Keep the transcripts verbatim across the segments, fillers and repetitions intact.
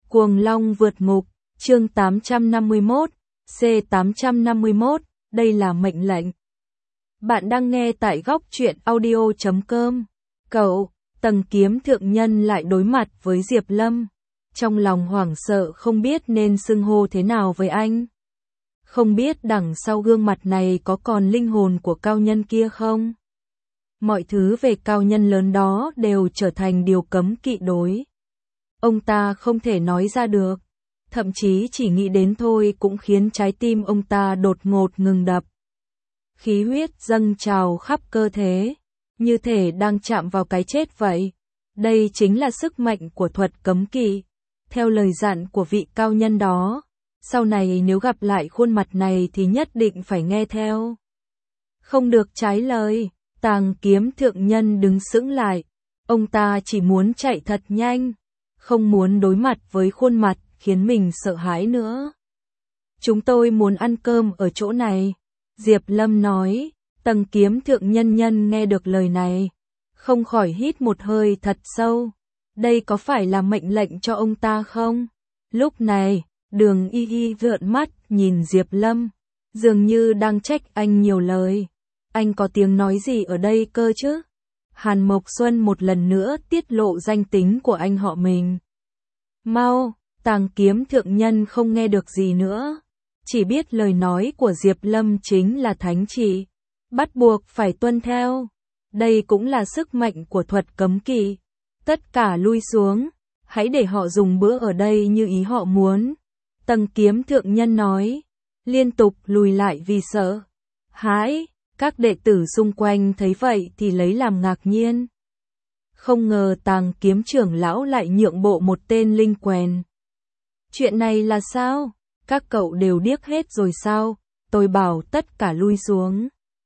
Cuồng Long vượt ngục, chương tám trăm năm mươi mốt, C tám trăm năm mươi mốt, đây là mệnh lệnh. Bạn đang nghe tại góc truyện audio chấm com. Cậu, Tầng Kiếm thượng nhân lại đối mặt với Diệp Lâm. Trong lòng hoảng sợ không biết nên xưng hô thế nào với anh. Không biết đằng sau gương mặt này có còn linh hồn của cao nhân kia không? Mọi thứ về cao nhân lớn đó đều trở thành điều cấm kỵ đối. Ông ta không thể nói ra được, thậm chí chỉ nghĩ đến thôi cũng khiến trái tim ông ta đột ngột ngừng đập. Khí huyết dâng trào khắp cơ thể, như thể đang chạm vào cái chết vậy. Đây chính là sức mạnh của thuật cấm kỵ. Theo lời dặn của vị cao nhân đó, sau này nếu gặp lại khuôn mặt này thì nhất định phải nghe theo. Không được trái lời. Tàng Kiếm thượng nhân đứng sững lại. Ông ta chỉ muốn chạy thật nhanh, không muốn đối mặt với khuôn mặt khiến mình sợ hãi nữa. Chúng tôi muốn ăn cơm ở chỗ này, Diệp Lâm nói. Tầng Kiếm thượng nhân nhân nghe được lời này, không khỏi hít một hơi thật sâu. Đây có phải là mệnh lệnh cho ông ta không? Lúc này, Đường Y Y vợn mắt nhìn Diệp Lâm, dường như đang trách anh nhiều lời. Anh có tiếng nói gì ở đây cơ chứ? Hàn Mộc Xuân một lần nữa tiết lộ danh tính của anh họ mình. Mau, Tàng Kiếm thượng nhân không nghe được gì nữa, chỉ biết lời nói của Diệp Lâm chính là thánh chỉ, bắt buộc phải tuân theo. Đây cũng là sức mạnh của thuật cấm kỵ. Tất cả lui xuống, hãy để họ dùng bữa ở đây như ý họ muốn. Tầng Kiếm thượng nhân nói, liên tục lùi lại vì sợ hãi. Các đệ tử xung quanh thấy vậy thì lấy làm ngạc nhiên. Không ngờ Tàng Kiếm trưởng lão lại nhượng bộ một tên linh quèn. Chuyện này là sao? Các cậu đều điếc hết rồi sao? Tôi bảo tất cả lui xuống.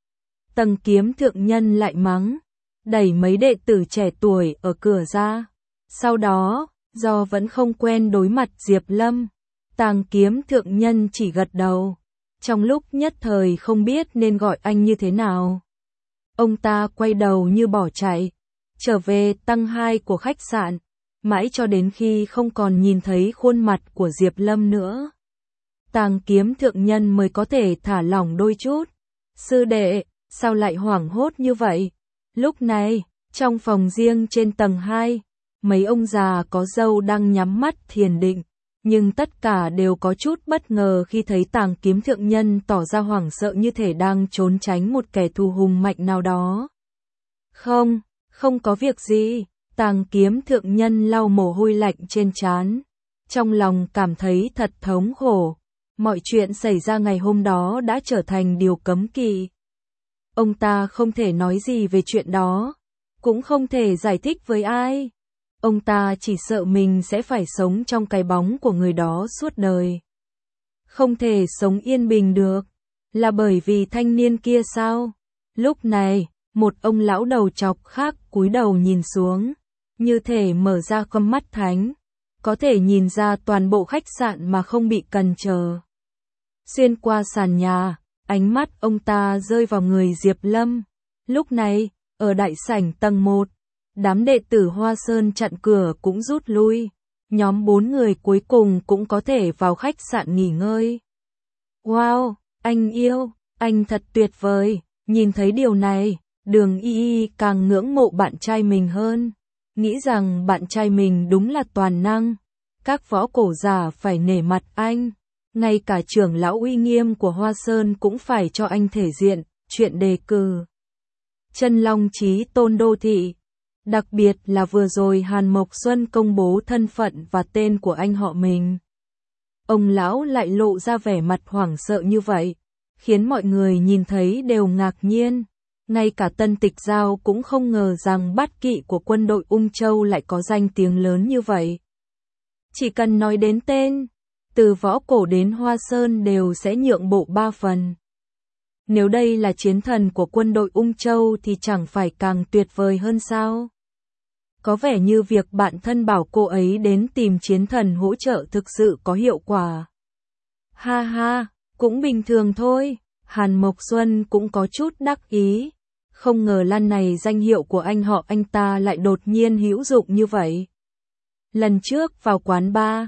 Tầng Kiếm thượng nhân lại mắng, đẩy mấy đệ tử trẻ tuổi ở cửa ra. Sau đó, do vẫn không quen đối mặt Diệp Lâm, Tàng Kiếm thượng nhân chỉ gật đầu. Trong lúc nhất thời không biết nên gọi anh như thế nào. Ông ta quay đầu như bỏ chạy, trở về tầng hai của khách sạn, mãi cho đến khi không còn nhìn thấy khuôn mặt của Diệp Lâm nữa. Tàng Kiếm thượng nhân mới có thể thả lỏng đôi chút. Sư đệ, sao lại hoảng hốt như vậy? Lúc này, trong phòng riêng trên tầng hai, mấy ông già có râu đang nhắm mắt thiền định. Nhưng tất cả đều có chút bất ngờ khi thấy Tàng Kiếm thượng nhân tỏ ra hoảng sợ như thể đang trốn tránh một kẻ thù hùng mạnh nào đó. Không, không có việc gì. Tàng Kiếm thượng nhân lau mồ hôi lạnh trên trán, trong lòng cảm thấy thật thống khổ. Mọi chuyện xảy ra ngày hôm đó đã trở thành điều cấm kỵ. Ông ta không thể nói gì về chuyện đó, cũng không thể giải thích với ai. Ông ta chỉ sợ mình sẽ phải sống trong cái bóng của người đó suốt đời. Không thể sống yên bình được, là bởi vì thanh niên kia sao? Lúc này, một ông lão đầu chọc khác cúi đầu nhìn xuống, như thể mở ra con mắt thánh, có thể nhìn ra toàn bộ khách sạn mà không bị cản trở. Xuyên qua sàn nhà, ánh mắt ông ta rơi vào người Diệp Lâm. Lúc này, ở đại sảnh tầng một, đám đệ tử Hoa Sơn chặn cửa cũng rút lui, nhóm bốn người cuối cùng cũng có thể vào khách sạn nghỉ ngơi. Wow, anh yêu, anh thật tuyệt vời. Nhìn thấy điều này, Đường Y Y càng ngưỡng mộ bạn trai mình hơn, nghĩ rằng bạn trai mình đúng là toàn năng. Các võ cổ giả phải nể mặt anh, ngay cả trưởng lão uy nghiêm của Hoa Sơn cũng phải cho anh thể diện. Chuyện đề cử Chân Long Chí Tôn đô thị. Đặc biệt là vừa rồi Hàn Mộc Xuân công bố thân phận và tên của anh họ mình. Ông lão lại lộ ra vẻ mặt hoảng sợ như vậy, khiến mọi người nhìn thấy đều ngạc nhiên. Ngay cả Tân Tịch Giao cũng không ngờ rằng bát kỵ của quân đội Ung Châu lại có danh tiếng lớn như vậy. Chỉ cần nói đến tên, từ võ cổ đến Hoa Sơn đều sẽ nhượng bộ ba phần. Nếu đây là chiến thần của quân đội Ung Châu thì chẳng phải càng tuyệt vời hơn sao? Có vẻ như việc bạn thân bảo cô ấy đến tìm chiến thần hỗ trợ thực sự có hiệu quả. Ha ha, cũng bình thường thôi. Hàn Mộc Xuân cũng có chút đắc ý. Không ngờ lần này danh hiệu của anh họ anh ta lại đột nhiên hữu dụng như vậy. Lần trước vào quán bar,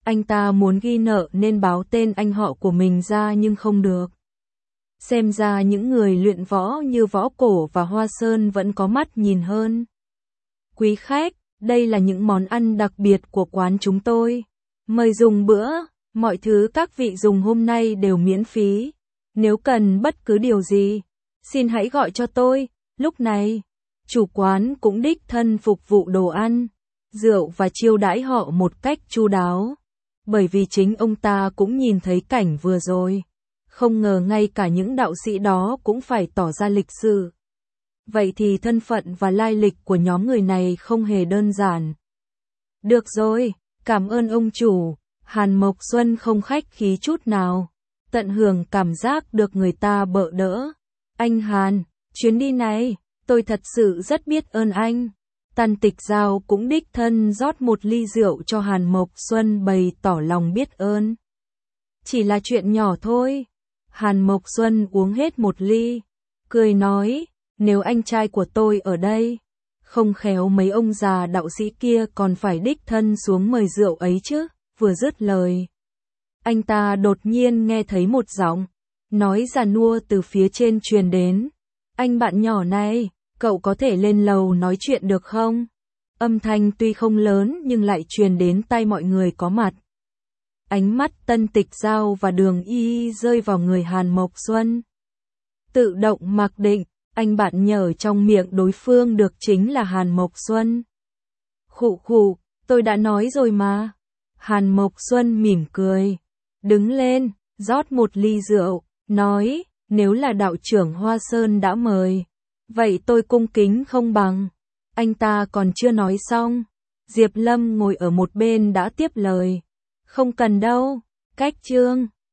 Anh ta muốn ghi nợ nên báo tên anh họ của mình ra nhưng không được. Xem ra những người luyện võ như Võ Cổ và Hoa Sơn vẫn có mắt nhìn hơn. Quý khách, đây là những món ăn đặc biệt của quán chúng tôi. Mời dùng bữa, mọi thứ các vị dùng hôm nay đều miễn phí. Nếu cần bất cứ điều gì, xin hãy gọi cho tôi. Lúc này, chủ quán cũng đích thân phục vụ đồ ăn, rượu và chiêu đãi họ một cách chu đáo. Bởi vì chính ông ta cũng nhìn thấy cảnh vừa rồi. Không ngờ ngay cả những đạo sĩ đó cũng phải tỏ ra lịch sự. Vậy thì thân phận và lai lịch của nhóm người này không hề đơn giản. Được rồi, cảm ơn ông chủ. Hàn Mộc Xuân không khách khí chút nào, tận hưởng cảm giác được người ta bợ đỡ. Anh Hàn, chuyến đi này, tôi thật sự rất biết ơn anh. Tần Tịch Giao cũng đích thân rót một ly rượu cho Hàn Mộc Xuân bày tỏ lòng biết ơn. Chỉ là chuyện nhỏ thôi. Hàn Mộc Xuân uống hết một ly, cười nói, nếu anh trai của tôi ở đây, không khéo mấy ông già đạo sĩ kia còn phải đích thân xuống mời rượu ấy chứ. Vừa dứt lời, anh ta đột nhiên nghe thấy một giọng nói già nua từ phía trên truyền đến. Anh bạn nhỏ này, cậu có thể lên lầu nói chuyện được không? Âm thanh tuy không lớn nhưng lại truyền đến tai mọi người có mặt. Ánh mắt Tân Tịch Giao và Đường Y rơi vào người Hàn Mộc Xuân. Tự động mặc định, anh bạn nhở trong miệng đối phương được chính là Hàn Mộc Xuân. Khụ khụ, tôi đã nói rồi mà. Hàn Mộc Xuân mỉm cười, đứng lên, rót một ly rượu, nói, nếu là đạo trưởng Hoa Sơn đã mời, vậy tôi cung kính không bằng. Anh ta còn chưa nói xong, Diệp Lâm ngồi ở một bên đã tiếp lời. Không cần đâu, cách trương.